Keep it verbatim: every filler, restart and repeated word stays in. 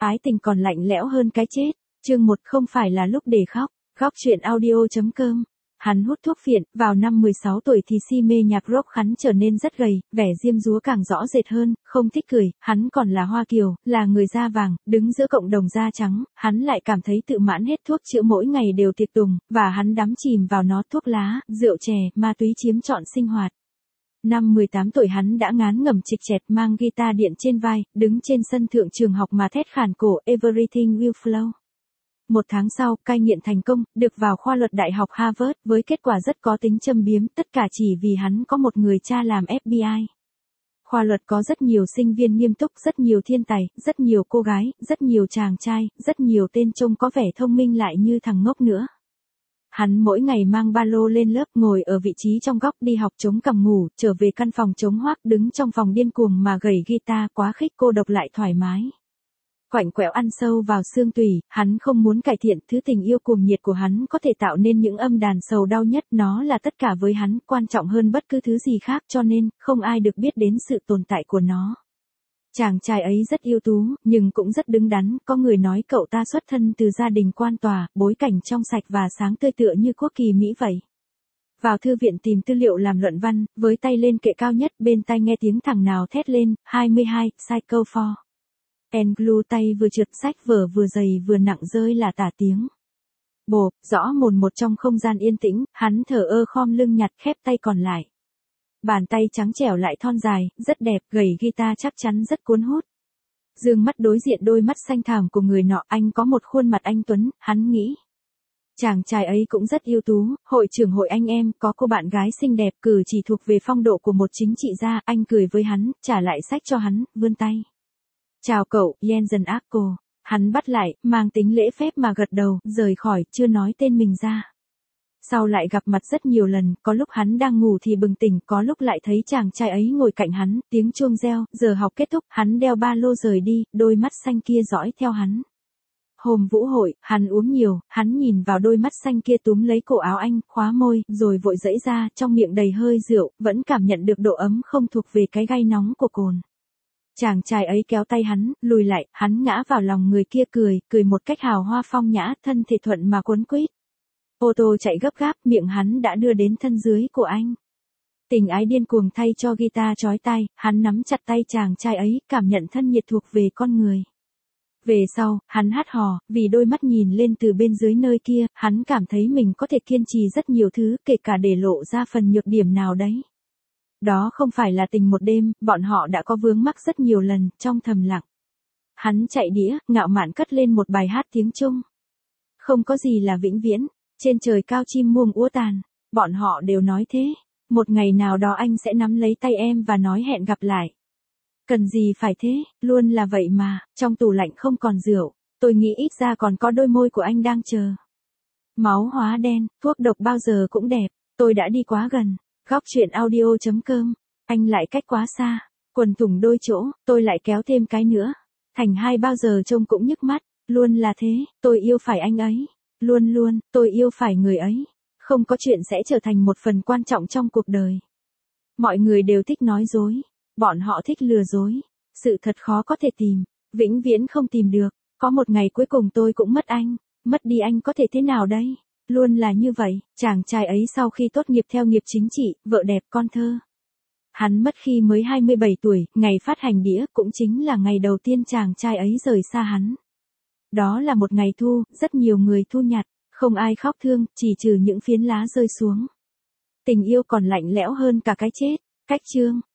Ái tình còn lạnh lẽo hơn cái chết. Chương một không phải là lúc để khóc. Góc truyện audio.com. Hắn hút thuốc phiện, vào năm mười sáu tuổi thì si mê nhạc rock, hắn trở nên rất gầy, vẻ diêm dúa càng rõ rệt hơn, không thích cười, hắn còn là Hoa Kiều, là người da vàng, đứng giữa cộng đồng da trắng, hắn lại cảm thấy tự mãn hết thuốc chữa mỗi ngày đều tiệc tùng, và hắn đắm chìm vào nó, thuốc lá, rượu chè, ma túy chiếm trọn sinh hoạt. Năm mười tám tuổi hắn đã ngán ngẩm chịch chẹt mang guitar điện trên vai, đứng trên sân thượng trường học mà thét khàn cổ Everything Will Flow. Một tháng sau, cai nghiện thành công, được vào khoa luật Đại học Harvard, với kết quả rất có tính châm biếm, tất cả chỉ vì hắn có một người cha làm ép bê i. Khoa luật có rất nhiều sinh viên nghiêm túc, rất nhiều thiên tài, rất nhiều cô gái, rất nhiều chàng trai, rất nhiều tên trông có vẻ thông minh lại như thằng ngốc nữa. Hắn mỗi ngày mang ba lô lên lớp, ngồi ở vị trí trong góc đi học chống cằm ngủ, trở về căn phòng trống hoác, đứng trong phòng điên cuồng mà gảy guitar, quá khích, cô độc lại thoải mái. Quạnh quẹo ăn sâu vào xương tủy, hắn không muốn cải thiện, thứ tình yêu cuồng nhiệt của hắn có thể tạo nên những âm đàn sầu đau nhất, nó là tất cả với hắn, quan trọng hơn bất cứ thứ gì khác, cho nên, không ai được biết đến sự tồn tại của nó. Chàng trai ấy rất ưu tú, nhưng cũng rất đứng đắn, có người nói cậu ta xuất thân từ gia đình quan tòa, bối cảnh trong sạch và sáng tươi tựa như quốc kỳ Mỹ vậy. Vào thư viện tìm tư liệu làm luận văn, với tay lên kệ cao nhất, bên tai nghe tiếng thằng nào thét lên, hai mươi hai, Psycho four. En Glue, tay vừa trượt, sách vở vừa dày vừa nặng rơi là tả tiếng. Bộp, rõ mồn một trong không gian yên tĩnh, hắn thở ơ khom lưng nhặt khép tay còn lại. Bàn tay trắng trẻo lại thon dài, rất đẹp, gảy guitar chắc chắn rất cuốn hút. Dương mắt đối diện đôi mắt xanh thẳm của người nọ, anh có một khuôn mặt anh tuấn, hắn nghĩ. Chàng trai ấy cũng rất ưu tú, hội trưởng hội anh em, có cô bạn gái xinh đẹp, cử chỉ thuộc về phong độ của một chính trị gia, anh cười với hắn, trả lại sách cho hắn, vươn tay. Chào cậu, Jensen Ackle. Hắn bắt lại, mang tính lễ phép mà gật đầu, rời khỏi, chưa nói tên mình ra. Sau lại gặp mặt rất nhiều lần, có lúc hắn đang ngủ thì bừng tỉnh, có lúc lại thấy chàng trai ấy ngồi cạnh hắn, tiếng chuông reo, giờ học kết thúc, hắn đeo ba lô rời đi, đôi mắt xanh kia dõi theo hắn. Hôm vũ hội, hắn uống nhiều, hắn nhìn vào đôi mắt xanh kia túm lấy cổ áo anh, khóa môi, rồi vội giãy ra, trong miệng đầy hơi rượu, vẫn cảm nhận được độ ấm không thuộc về cái gai nóng của cồn. Chàng trai ấy kéo tay hắn, lùi lại, hắn ngã vào lòng người kia cười, cười một cách hào hoa phong nhã, thân thể thuận mà quấn quýt. Ô tô chạy gấp gáp, miệng hắn đã đưa đến thân dưới của anh. Tình ái điên cuồng thay cho guitar chói tai, hắn nắm chặt tay chàng trai ấy, cảm nhận thân nhiệt thuộc về con người. Về sau, hắn hát hò, vì đôi mắt nhìn lên từ bên dưới nơi kia, hắn cảm thấy mình có thể kiên trì rất nhiều thứ, kể cả để lộ ra phần nhược điểm nào đấy. Đó không phải là tình một đêm, bọn họ đã có vướng mắc rất nhiều lần, trong thầm lặng. Hắn chạy đĩa, ngạo mạn cất lên một bài hát tiếng Trung. Không có gì là vĩnh viễn, trên trời cao chim muông úa tàn, bọn họ đều nói thế. Một ngày nào đó anh sẽ nắm lấy tay em và nói hẹn gặp lại. Cần gì phải thế, luôn là vậy mà, trong tủ lạnh không còn rượu, tôi nghĩ ít ra còn có đôi môi của anh đang chờ. Máu hóa đen, thuốc độc bao giờ cũng đẹp, tôi đã đi quá gần. Góc truyện audio.com. Anh lại cách quá xa. Quần thủng đôi chỗ, tôi lại kéo thêm cái nữa. Thành hai bao giờ trông cũng nhức mắt. Luôn là thế, tôi yêu phải anh ấy. Luôn luôn, tôi yêu phải người ấy. Không có chuyện sẽ trở thành một phần quan trọng trong cuộc đời. Mọi người đều thích nói dối. Bọn họ thích lừa dối. Sự thật khó có thể tìm. Vĩnh viễn không tìm được. Có một ngày cuối cùng tôi cũng mất anh. Mất đi anh có thể thế nào đây? Luôn là như vậy, chàng trai ấy sau khi tốt nghiệp theo nghiệp chính trị, vợ đẹp con thơ. Hắn mất khi mới hai mươi bảy tuổi, ngày phát hành đĩa cũng chính là ngày đầu tiên chàng trai ấy rời xa hắn. Đó là một ngày thu, rất nhiều người thu nhặt, không ai khóc thương, chỉ trừ những phiến lá rơi xuống. Tình yêu còn lạnh lẽo hơn cả cái chết. Cách chương.